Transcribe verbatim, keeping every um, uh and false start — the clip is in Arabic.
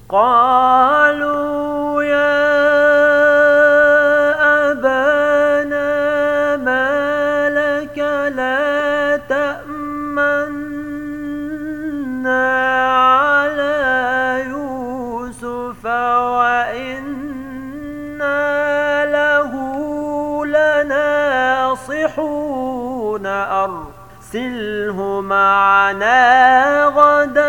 قالوا يا أبانا ما لك لا تأمنا على يوسف وإنا له لناصحون أرسله معنا غدا